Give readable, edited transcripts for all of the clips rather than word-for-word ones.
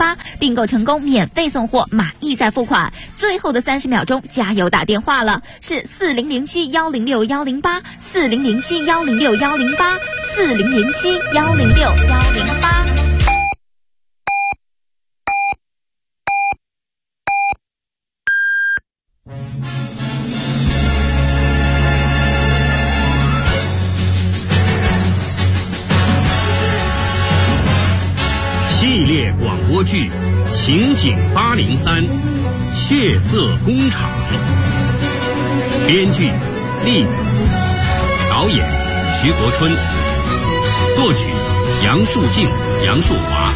888，订购成功免费送货，满意再付款。最后的30秒钟，加油打电话了，是4007-106-108，4007-106-108，4007-106-108。 系列广播剧《刑警803》血色工厂，编剧栗子，导演徐国春，作曲杨树静、杨树华。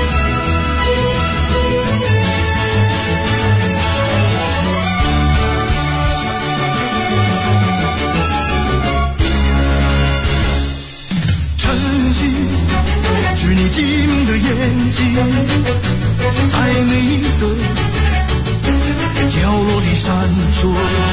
是你机敏的眼睛，在每个角落里闪烁。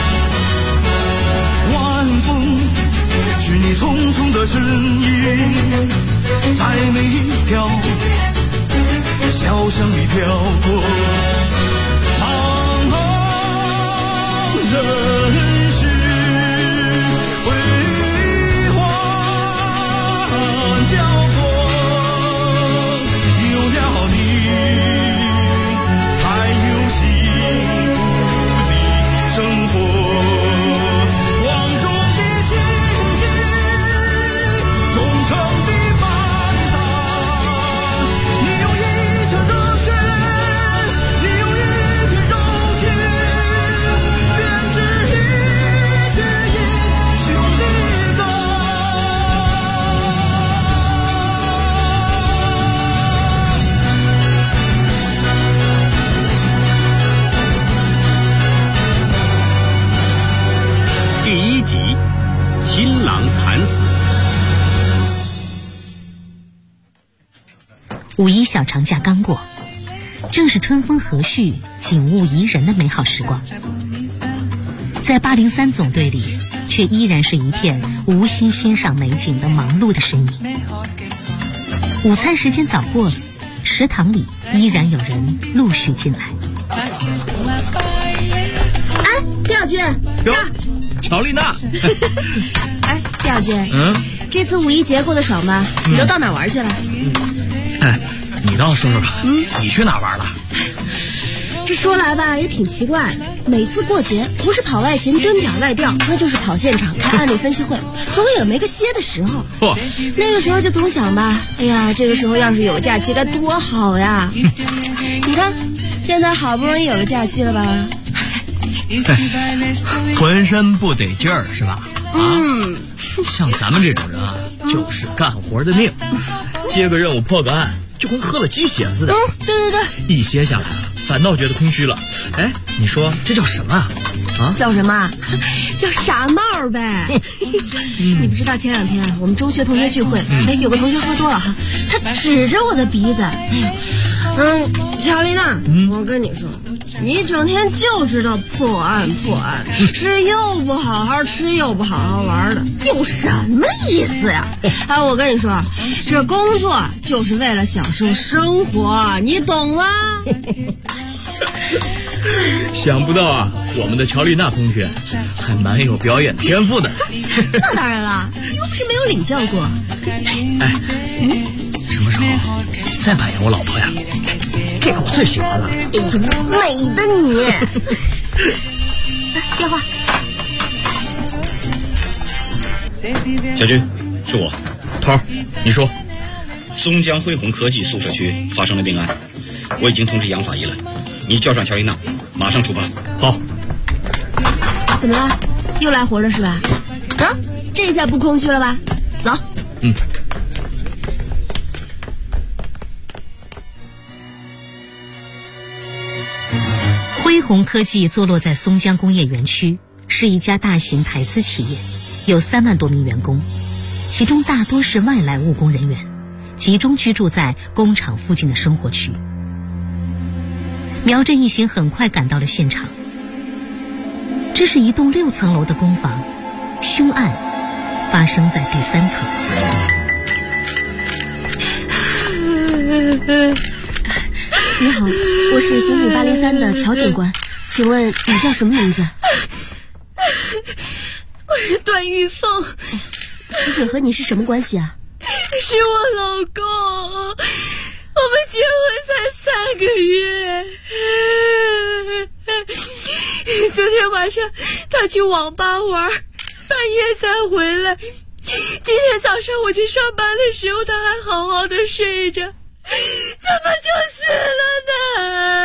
晚风是你匆匆的身影，在每一条小巷里飘过。茫茫人世辉煌交错， 新郎惨死。 五一小长假刚过，正是春风和煦、景物宜人的美好时光。在803总队里，却依然是一片无心欣赏美景的忙碌的身影。午餐时间早过了，食堂里依然有人陆续进来。 哎，丁小军， 乔丽娜。 哎，丁小军，这次五一节过得爽吧？你都到哪玩去了？ 哎，你倒说说吧，你去哪玩了？ 这说来吧，也挺奇怪，每次过节不是跑外勤蹲点外调，那就是跑现场开案例分析会，总也没个歇的时候。那个时候就总想吧，哎呀，这个时候要是有个假期该多好呀！你看，现在好不容易有个假期了吧？ 浑身不得劲儿是吧？像咱们这种人啊，就是干活的命，接个任务破个案就跟喝了鸡血似的。 对， 一歇下来反倒觉得空虚了。哎，你说这叫什么啊？ 叫什么？叫傻帽呗。你不知道前2天我们中学同学聚会，有个同学喝多了哈，他指着我的鼻子，乔丽娜，我跟你说，你整天就知道破案，是又不好好吃又不好好玩的，有什么意思呀？哎，我跟你说，这工作就是为了享受生活，你懂吗？ 想不到啊，我们的乔丽娜同学还蛮有表演天赋的。 那当然了，又不是没有领教过。 哎，什么时候再扮演我老婆呀？这个我最喜欢了。 哎呀，美的你！电话。 小军，是我， 头儿，你说。 松江辉宏科技宿舍区发生了命案，我已经通知杨法医了，你叫上乔丽娜，马上出发。 好。 怎么了？又来活了是吧？这下不空虚了吧？走。 辉宏科技坐落在松江工业园区，是一家大型台资企业，有3万多名员工，其中大多是外来务工人员，集中居住在工厂附近的生活区。苗振一行很快赶到了现场，这是一栋6层楼的工坊，凶案发生在第3层。 你好，我是刑警803的乔警官，请问你叫什么名字？ 我是段玉凤。死者和你是什么关系啊？ 是我老公，我们结婚才3个月。昨天晚上他去网吧玩，半夜才回来。今天早上我去上班的时候，他还好好的睡着，怎么就死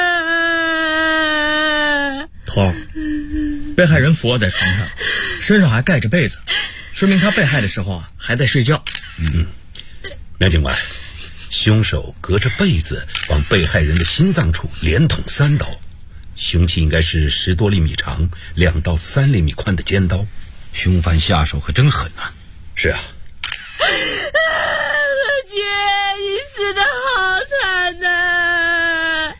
了呢？ 头，被害人俯卧在床上，身上还盖着被子，说明他被害的时候还在睡觉。 苗警官，凶手隔着被子往被害人的心脏处连捅3刀，凶器应该是10多厘米长、2到3厘米宽的尖刀。 凶犯下手可真狠啊！ 是啊。 何姐，你死得好惨呐！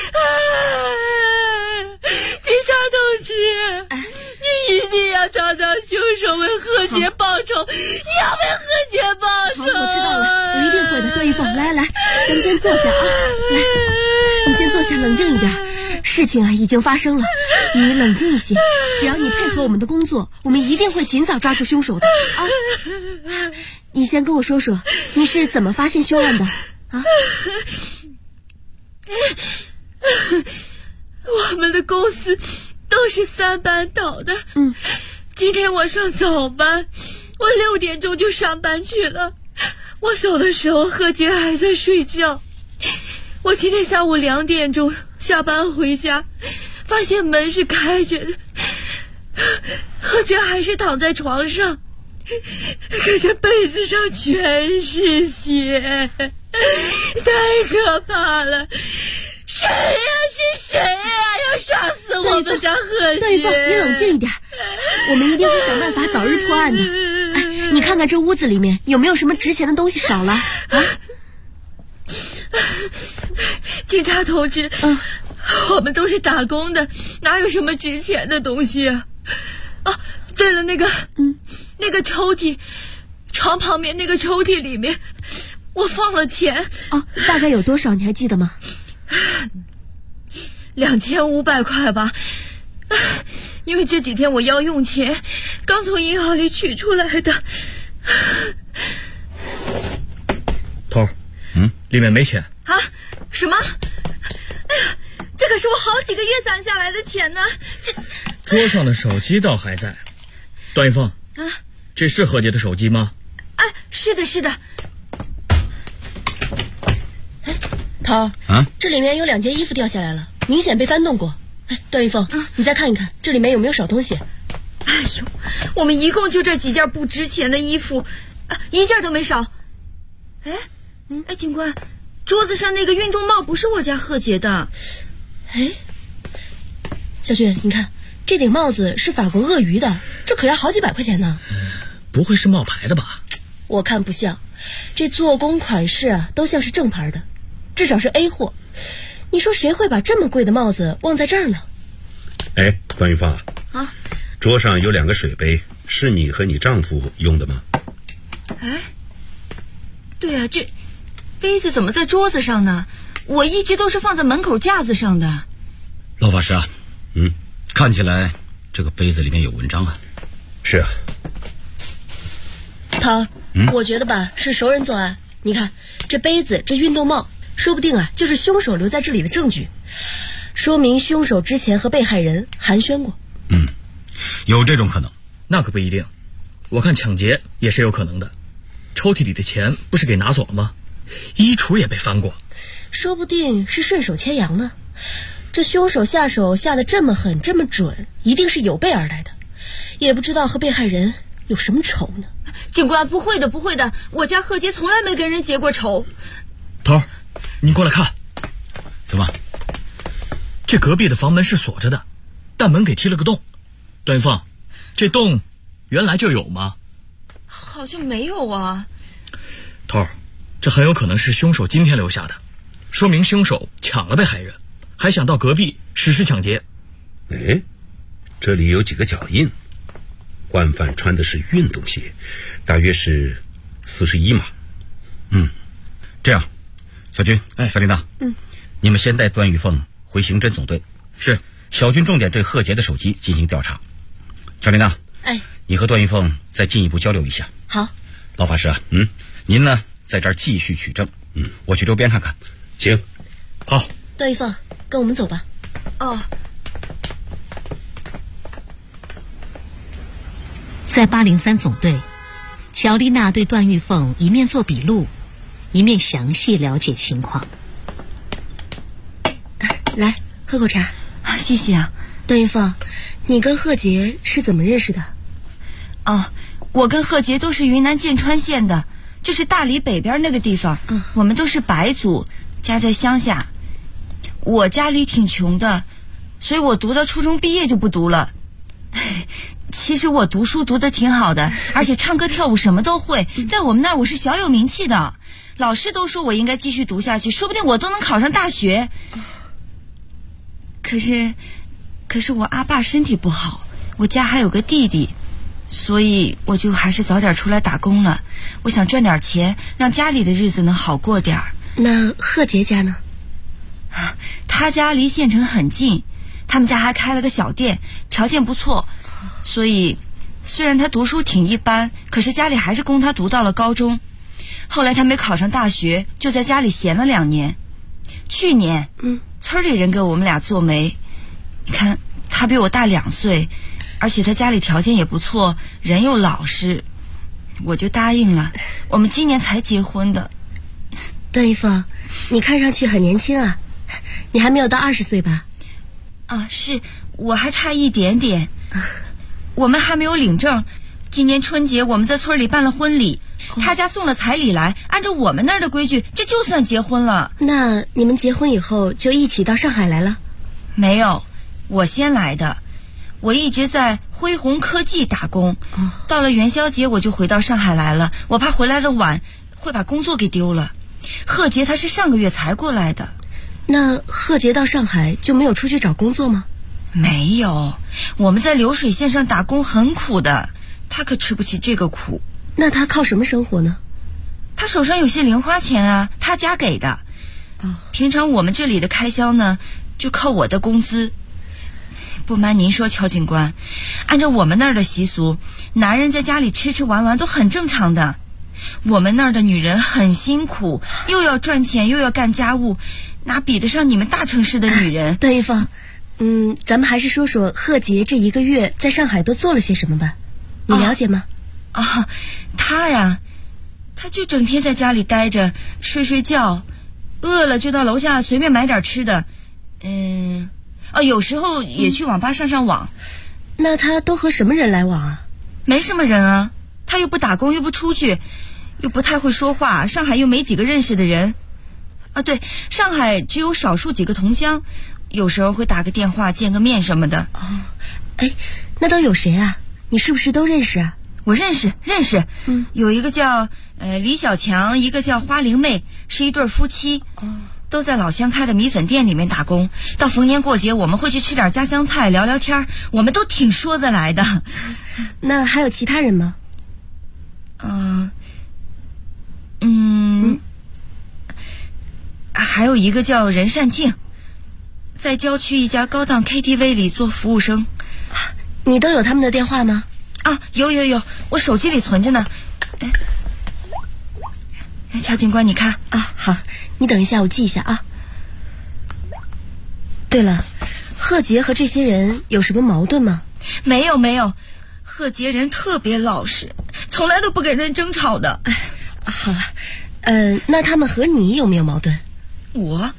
警察同志，你一定要找到凶手，为何姐报仇！你要为何姐报仇！ 好，我知道了，我一定会的。段玉凤，来，咱们先坐下啊！来，你先坐下，冷静一点。事情已经发生了，你冷静一些。只要你配合我们的工作，我们一定会尽早抓住凶手的啊！你先跟我说说，你是怎么发现凶案的啊？ 我们的公司都是3班倒的。今天我上早班，我6点钟就上班去了。我走的时候，何姐还在睡觉。我今天下午2点钟下班回家，发现门是开着的，何姐还是躺在床上，可是被子上全是血，太可怕了！谁呀？是谁呀？要杀死我们家何姐！ 段玉凤，你冷静一点，我们一定会想办法早日破案的。你看看这屋子里面有没有什么值钱的东西少了啊？ 警察同志，我们都是打工的，哪有什么值钱的东西啊？对了，那个抽屉，床旁边那个抽屉里面，我放了钱。 大概有多少？你还记得吗 ？2500块吧。因为这几天我要用钱，刚从银行里取出来的。 头，里面没钱啊？什么？哎呀，这可是我好几个月攒下来的钱呢。 桌上的手机倒还在。段玉凤，这是何姐的手机吗？ 是的。 头，这里面有2件衣服掉下来了，明显被翻动过。段玉凤，你再看一看，这里面有没有少东西？ 哎呦，我们一共就这几件不值钱的衣服，一件都没少。警官，桌子上那个运动帽不是我家贺姐的。 小雪，你看这顶帽子是法国鳄鱼的，这可要好几百块钱呢。 不会是冒牌的吧？ 我看不像，这做工款式都像是正牌的，至少是 A 货。你说谁会把这么贵的帽子忘在这儿呢？ 段玉凤桌上有2个水杯，是你和你丈夫用的吗？ 对啊，这杯子怎么在桌子上呢？我一直都是放在门口架子上的。 老法师看起来这个杯子里面有文章啊。 是啊。 我觉得吧，是熟人作案。你看这杯子，这运动帽，说不定就是凶手留在这里的证据，说明凶手之前和被害人寒暄过。 有这种可能。 那可不一定，我看抢劫也是有可能的。抽屉里的钱不是给拿走了吗？衣橱也被翻过， 说不定是顺手牵羊呢。这凶手下手下得这么狠这么准，一定是有备而来的，也不知道和被害人有什么仇呢。 警官，不会的，我家贺杰从来没跟人结过仇。 头，你过来看。 怎么？ 这隔壁的房门是锁着的，但门给踢了个洞。段玉凤，这洞原来就有吗？ 好像没有啊。 头，这很有可能是凶手今天留下的，说明凶手抢了被害人，还想到隔壁实施抢劫。 这里有几个脚印，惯犯穿的是运动鞋，大约是41码。 这样，小军，小铃铛， 你们先带段玉凤回刑侦总队。 是。 小军重点对贺杰的手机进行调查。小林呐，你和段玉凤再进一步交流一下。 好。 老法师啊，您呢在这儿继续取证。我去周边看看。 行。 好。 段玉凤，跟我们走吧。 哦。 在803总队，乔丽娜对段玉凤一面做笔录，一面详细了解情况。 来，喝口茶。 谢谢啊。 段玉凤，你跟贺杰是怎么认识的？ 我跟贺杰都是云南剑川县的，就是大理北边那个地方。我们都是白族，家在乡下。我家里挺穷的，所以我读到初中毕业就不读了。其实我读书读得挺好的，而且唱歌跳舞什么都会，在我们那儿我是小有名气的，老师都说我应该继续读下去，说不定我都能考上大学。可是我阿爸身体不好，我家还有个弟弟，所以我就还是早点出来打工了。我想赚点钱，让家里的日子能好过点儿。 那贺杰家呢？ 他家离县城很近，他们家还开了个小店，条件不错，所以虽然他读书挺一般，可是家里还是供他读到了高中。后来他没考上大学，就在家里闲了2年。去年村里人给我们俩做媒，你看他比我大2岁，而且他家里条件也不错，人又老实，我就答应了。我们今年才结婚的。 段玉凤，你看上去很年轻啊，你还没有到20岁吧？ 是，我还差一点点。我们还没有领证，今年春节我们在村里办了婚礼，他家送了彩礼来，按照我们那儿的规矩，这就算结婚了。 那你们结婚以后就一起到上海来了？ 没有，我先来的。我一直在辉宏科技打工，到了元宵节我就回到上海来了，我怕回来的晚会把工作给丢了。贺杰他是上个月才过来的。 那贺杰到上海就没有出去找工作吗？ 没有，我们在流水线上打工很苦的，他可吃不起这个苦。 那他靠什么生活呢？ 他手上有些零花钱啊，他家给的。平常我们这里的开销呢，就靠我的工资。不瞒您说，乔警官，按照我们那儿的习俗，男人在家里吃吃玩玩都很正常的。我们那儿的女人很辛苦，又要赚钱又要干家务，哪比得上你们大城市的女人？ 段玉凤，咱们还是说说贺杰这1个月在上海都做了些什么吧，你了解吗？ 他呀，他就整天在家里待着，睡觉，饿了就到楼下随便买点吃的，有时候也去网吧上网。 那他都和什么人来往啊？ 没什么人啊，他又不打工又不出去，又不太会说话，上海又没几个认识的人。对，上海只有少数几个同乡，有时候会打个电话见个面什么的。 那都有谁啊？你是不是都认识啊？ 我认识，有一个叫李小强，一个叫花灵妹，是一对夫妻，都在老乡开的米粉店里面打工。到逢年过节我们会去吃点家乡菜，聊聊天，我们都挺说得来的。 那还有其他人吗？ 还有一个叫任善庆，在郊区一家高档 KTV 里做服务生。 你都有他们的电话吗？ 有，我手机里存着呢。乔警官，你看。 好，你等一下，我记一下啊。对了，贺杰和这些人有什么矛盾吗？ 没有，贺杰人特别老实，从来都不跟人争吵的。 好啊，那他们和你有没有矛盾？ 我？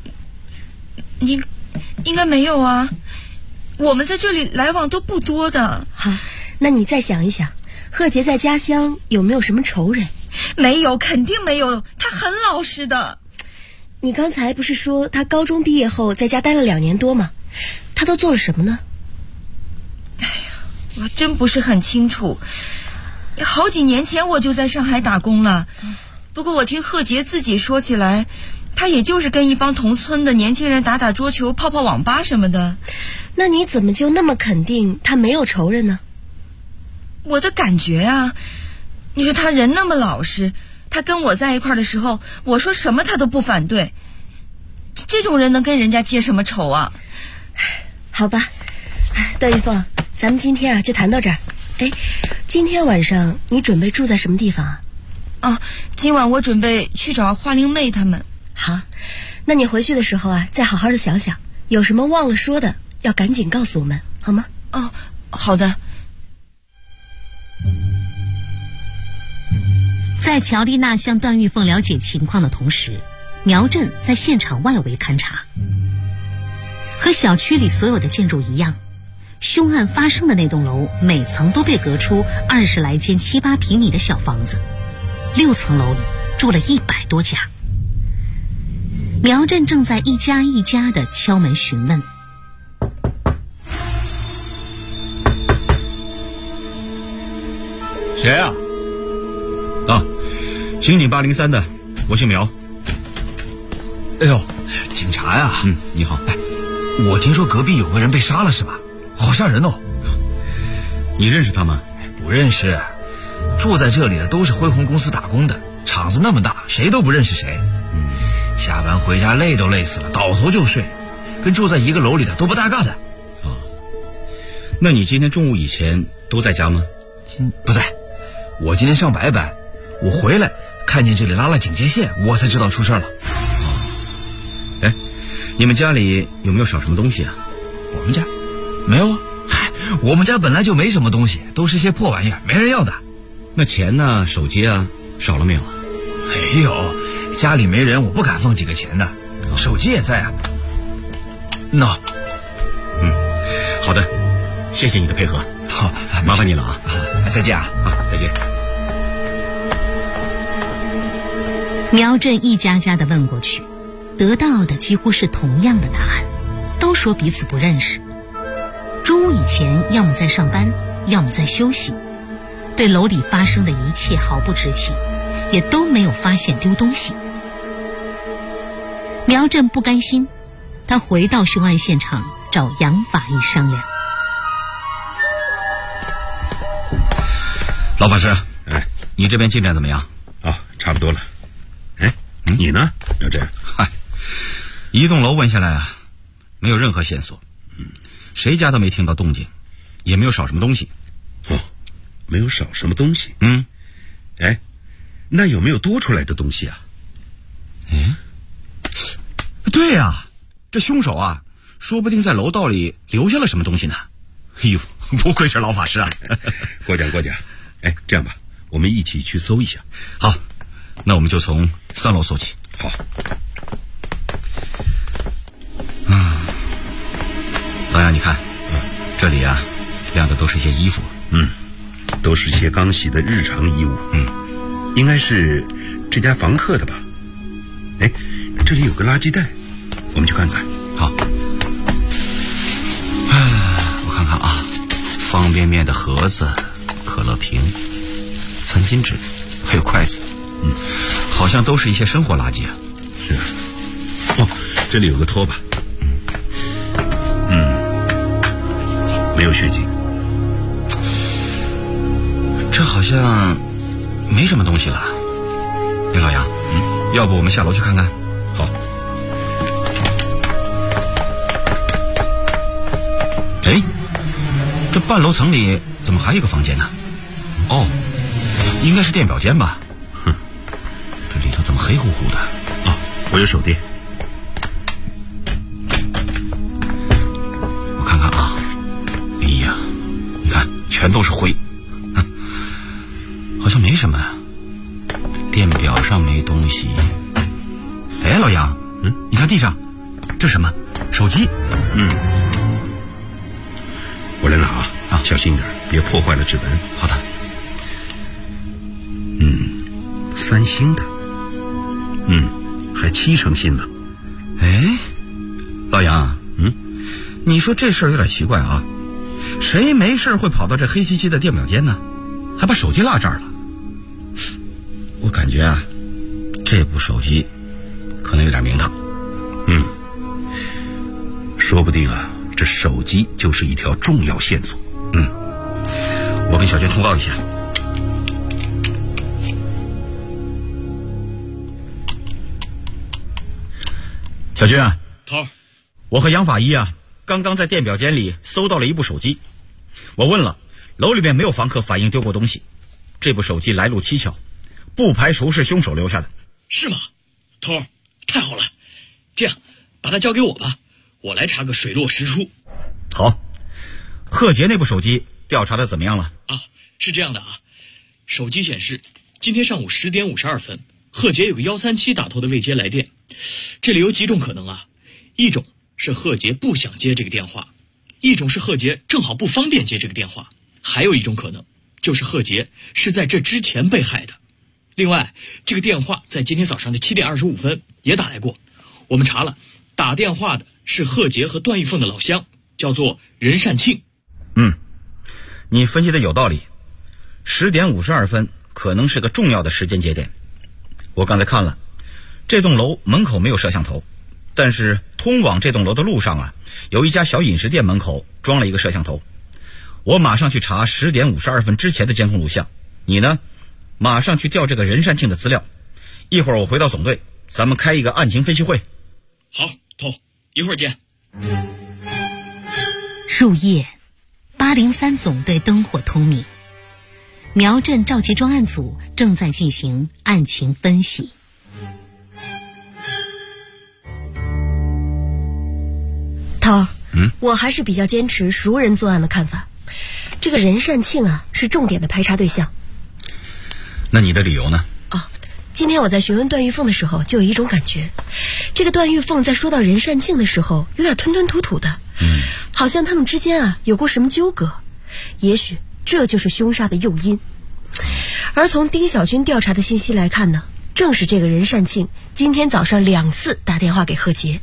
应该没有啊，我们在这里来往都不多的。 好，那你再想一想，贺杰在家乡有没有什么仇人？ 没有，肯定没有，他很老实的。 你刚才不是说他高中毕业后在家待了2年多吗？他都做了什么呢？ 我真不是很清楚，好几年前我就在上海打工了。不过我听贺杰自己说起来，他也就是跟一帮同村的年轻人打打桌球，泡泡网吧什么的。 那你怎么就那么肯定他没有仇人呢？ 我的感觉啊，你说他人那么老实，他跟我在一块的时候，我说什么他都不反对。 这种人能跟人家结什么仇啊？ 好吧，段玉凤，咱们今天就谈到这儿。哎，今天晚上你准备住在什么地方啊？ 今晚我准备去找花灵妹他们。 好，那你回去的时候再好好的想想，有什么忘了说的，要赶紧告诉我们，好吗？ 好的。 在乔丽娜向段玉凤了解情况的同时，苗振在现场外围勘察。和小区里所有的建筑一样，凶案发生的那栋楼每层都被隔出20来间7、8平米的小房子，6层楼里住了100多家。苗振正在一家一家的敲门询问。 谁啊？刑警803的，我姓苗。 哎呦，警察呀！ 你好。 我听说隔壁有个人被杀了，是吧？好吓人哦。 你认识他吗？ 不认识，住在这里的都是辉宏公司打工的，厂子那么大，谁都不认识谁。下班回家累都累死了，倒头就睡，跟住在一个楼里的都不搭嘎的。 那你今天中午以前都在家吗？ 不在，我今天上白班，我回来看见这里拉了警戒线，我才知道出事了。 你们家里有没有少什么东西啊？ 我们家没有啊。我们家本来就没什么东西，都是些破玩意儿，没人要的。 那钱呢？手机啊，少了没有啊？ 没有，家里没人，我不敢放几个钱的。手机也在啊。 好的，谢谢你的配合。 好， 麻烦你了啊。 再见啊。 再见。 苗振一家家的问过去，得到的几乎是同样的答案，都说彼此不认识。中午以前要么在上班，要么在休息，对楼里发生的一切毫不知情，也都没有发现丢东西。苗振不甘心，他回到凶案现场找杨法医商量。 老法师，你这边进展怎么样？ 差不多了。你呢？苗振？ 一栋楼问下来没有任何线索，谁家都没听到动静，也没有少什么东西。 没有少什么东西。那有没有多出来的东西啊？ 对呀，这凶手说不定在楼道里留下了什么东西呢。不愧是老法师啊。 过奖。这样吧，我们一起去搜一下。 好，那我们就从3楼搜起。 好。 老杨，你看，这里晾的都是一些衣服， 都是些刚洗的日常衣物，应该是这家房客的吧？这里有个垃圾袋，我们去看看。 好。我看看方便面的盒子、可乐瓶、餐巾纸，还有筷子，好像都是一些生活垃圾啊。 是啊。这里有个拖把，没有血迹。 这好像没什么东西了。老杨，要不我们下楼去看看？ 好。 这半楼层里怎么还有一个房间呢？应该是电表间吧。这里头怎么黑乎乎的？ 我有手电。 我看看你看全都是灰，好像没什么。电表上没东西。老杨，你看地上，这是什么？手机。 我来拿小心一点，别破坏了指纹。 好的。 3星的，还7成新呢。 老杨，你说这事儿有点奇怪啊，谁没事会跑到这黑漆漆的电表间呢？还把手机落这儿了？我感觉这部手机可能有点名堂。 说不定这手机就是一条重要线索。 我跟小娟通报一下。 小军啊， 头儿， 我和杨法医啊，刚刚在电表间里搜到了一部手机。我问了，楼里面没有房客反映丢过东西。这部手机来路蹊跷，不排除是凶手留下的。 是吗？头儿，太好了，这样把它交给我吧，我来查个水落石出。 好，贺杰那部手机调查的怎么样了？ 啊，是这样的啊，手机显示今天上午10点52分，贺杰有个137打头的未接来电。这里有几种可能啊，一种是贺杰不想接这个电话，一种是贺杰正好不方便接这个电话，还有一种可能就是贺杰是在这之前被害的。另外，这个电话在今天早上的7点25分也打来过，我们查了，打电话的是贺杰和段玉凤的老乡，叫做任善庆。 你分析的有道理，10点52分可能是个重要的时间节点。我刚才看了，这栋楼门口没有摄像头，但是通往这栋楼的路上啊，有一家小饮食店门口装了一个摄像头。我马上去查10点52分之前的监控录像，你呢，马上去调这个任善庆的资料。一会儿我回到总队，咱们开一个案情分析会。 好，头，一会儿见。 入夜，803总队灯火通明，苗镇召集专案组正在进行案情分析。 涛，我还是比较坚持熟人作案的看法。这个任善庆啊，是重点的排查对象。 那你的理由呢？ 今天我在询问段玉凤的时候，就有一种感觉，这个段玉凤在说到任善庆的时候，有点吞吞吐吐的，好像他们之间啊有过什么纠葛，也许这就是凶杀的诱因。而从丁小军调查的信息来看呢，正是这个任善庆今天早上2次打电话给贺杰。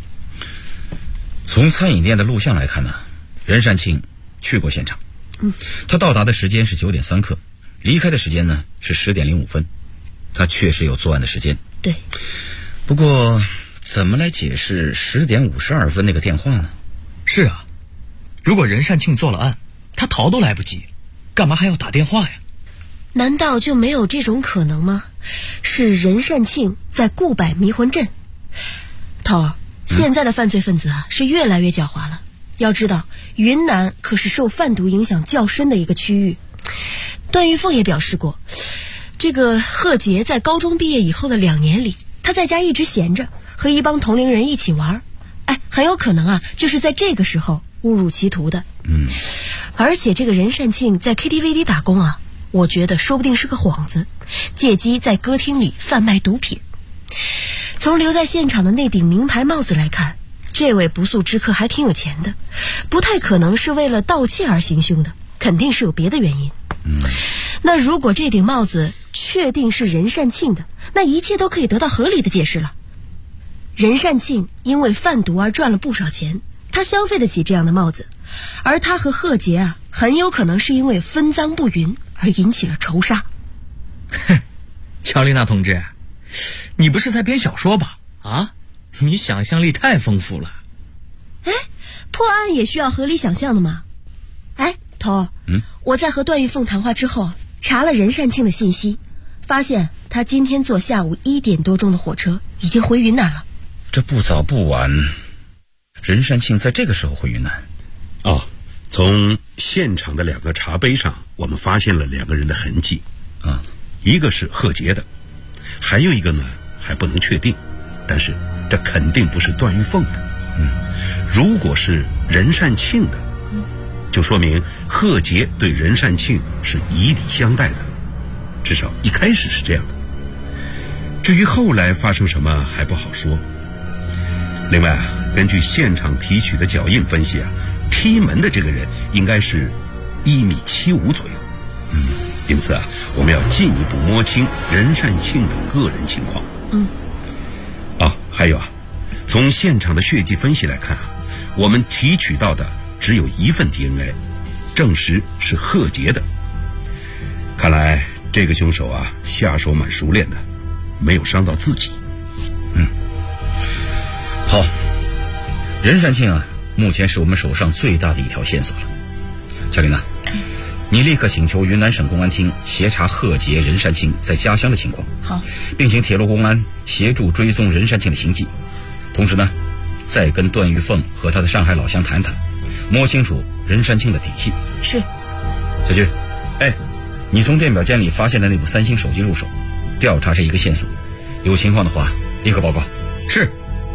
从餐饮店的录像来看呢，任善庆去过现场，他到达的时间是9点3刻，离开的时间呢是10点05分，他确实有作案的时间。 对， 不过怎么来解释10点52分那个电话呢？ 是啊，如果任善庆做了案，他逃都来不及，干嘛还要打电话呀？ 难道就没有这种可能吗？是任善庆在顾柏迷魂阵。头儿，现在的犯罪分子啊是越来越狡猾了。要知道，云南可是受贩毒影响较深的一个区域。段玉凤也表示过，这个贺杰在高中毕业以后的2年里，他在家一直闲着，和一帮同龄人一起玩，很有可能啊就是在这个时候误入歧途的。而且这个任善庆在 KTV 里打工啊，我觉得说不定是个幌子，借机在歌厅里贩卖毒品。从留在现场的那顶名牌帽子来看，这位不速之客还挺有钱的，不太可能是为了盗窃而行凶的，肯定是有别的原因。那如果这顶帽子确定是任善庆的，那一切都可以得到合理的解释了。任善庆因为贩毒而赚了不少钱，他消费得起这样的帽子，而他和贺杰啊，很有可能是因为分赃不匀而引起了仇杀。 乔丽娜同志，你不是在编小说吧？啊，你想象力太丰富了。 破案也需要合理想象的嘛。头，我在和段玉凤谈话之后，查了任善庆的信息，发现他今天坐下午1点多钟的火车，已经回云南了。 这不早不晚，任善庆在这个时候回云南。 从现场的2个茶杯上，我们发现了2个人的痕迹。一个是贺杰的，还有一个呢还不能确定，但是这肯定不是段玉凤的。如果是任善庆的，就说明贺杰对任善庆是以礼相待的，至少一开始是这样的。至于后来发生什么还不好说。另外根据现场提取的脚印分析踢门的这个人应该是1.75米左右。因此我们要进一步摸清任善庆的个人情况。还有从现场的血迹分析来看我们提取到的只有1份 DNA， 证实是贺杰的。看来这个凶手下手蛮熟练的，没有伤到自己。 好，任善庆目前是我们手上最大的一条线索了。乔琳娜，你立刻请求云南省公安厅协查贺杰、任善庆在家乡的情况。 好， 并请铁路公安协助追踪任善庆的行迹。 同时呢，再跟段玉凤和他的上海老乡谈谈，摸清楚任善庆的底细。 是。 小军，你从电表间里发现的那部3星手机入手，调查这一个线索，有情况的话立刻报告。是。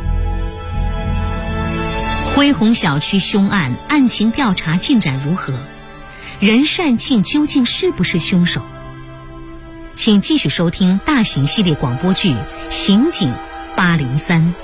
恢宏小区凶案案情调查进展如何？任善庆究竟是不是凶手？请继续收听大型系列广播剧《刑警803》。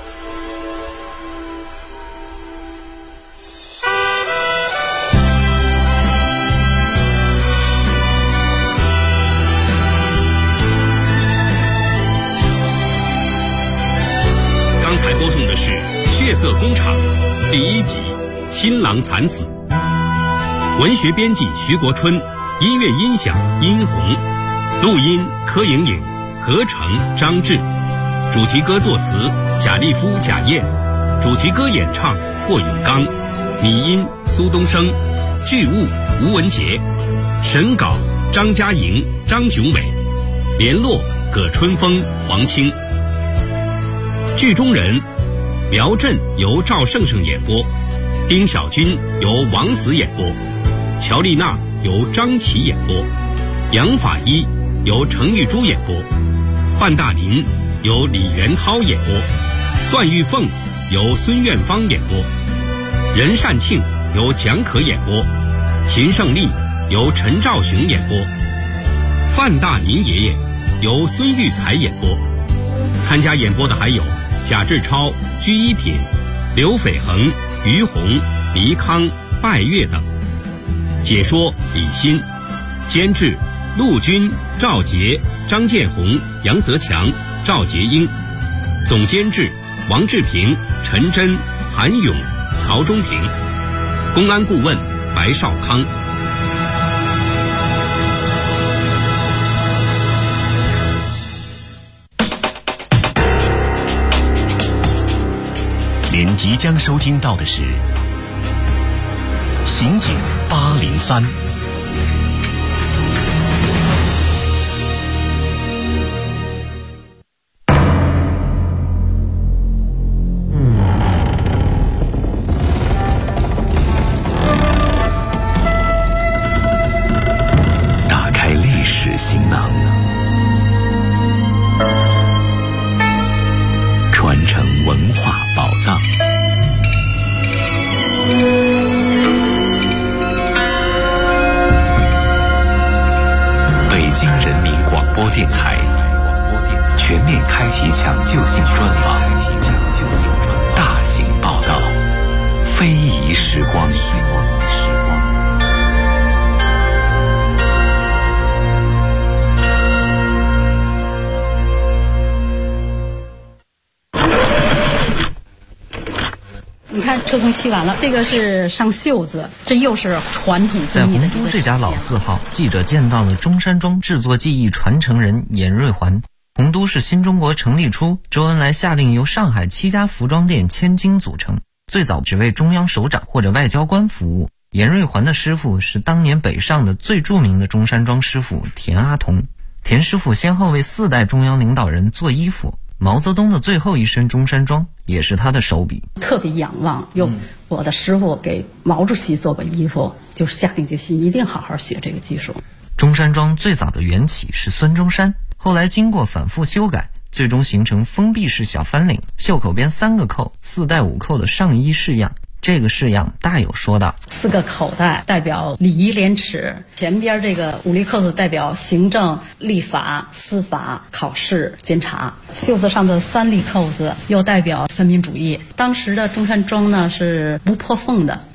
刚才播送的是《血色工厂》第1集《新郎惨死》，文学编辑徐国春，音乐音响殷红，录音柯莹莹，合成张志，主题歌作词贾立夫、贾燕，主题歌演唱霍永刚，拟音苏东升，剧务吴文杰，审稿张嘉莹、张炯伟，联络葛春风、黄清。剧中人苗震由赵胜胜演播，丁小军由王子演播，乔丽娜由张琪演播，杨法医由程玉珠演播，范大林由李元涛演播，段玉凤由孙苑芳演播，任善庆由蒋可演播，秦胜利由陈兆雄演播，范大林爷爷由孙玉才演播。参加演播的还有贾志超、居一品、刘斐恒、于红、黎康、拜月等。解说李欣，监制陆军、赵杰、张建红、杨泽强、赵杰英，总监制王志平、陈真、韩勇、曹忠平，公安顾问白少康。 您即将收听到的是《刑警803》。打开历史行囊，传承文化宝藏。北京人民广播电台全面开启抢救性专访，大型报道，非遗时光。 你看车工漆完了，这个是上袖子，这又是传统在洪都这家老字号，记者见到了中山装制作技艺传承人严瑞环。洪都是新中国成立初，周恩来下令由上海7家服装店千金组成，最早只为中央首长或者外交官服务。严瑞环的师傅是当年北上的最著名的中山装师傅田阿童。田师傅先后为4代中央领导人做衣服，毛泽东的最后一身中山装也是他的手笔。 特别仰望，我的师傅给毛主席做过衣服，就是下定决心一定好好学这个技术。 中山装最早的缘起是孙中山，后来经过反复修改，最终形成封闭式小翻领，袖口边3个扣，4带5扣的上衣式样。这个式样大有说道：4个口袋代表礼仪廉耻，前边这个5粒扣子代表行政、立法、司法、考试、监察，袖子上的3粒扣子又代表三民主义。当时的中山装呢是不破缝的，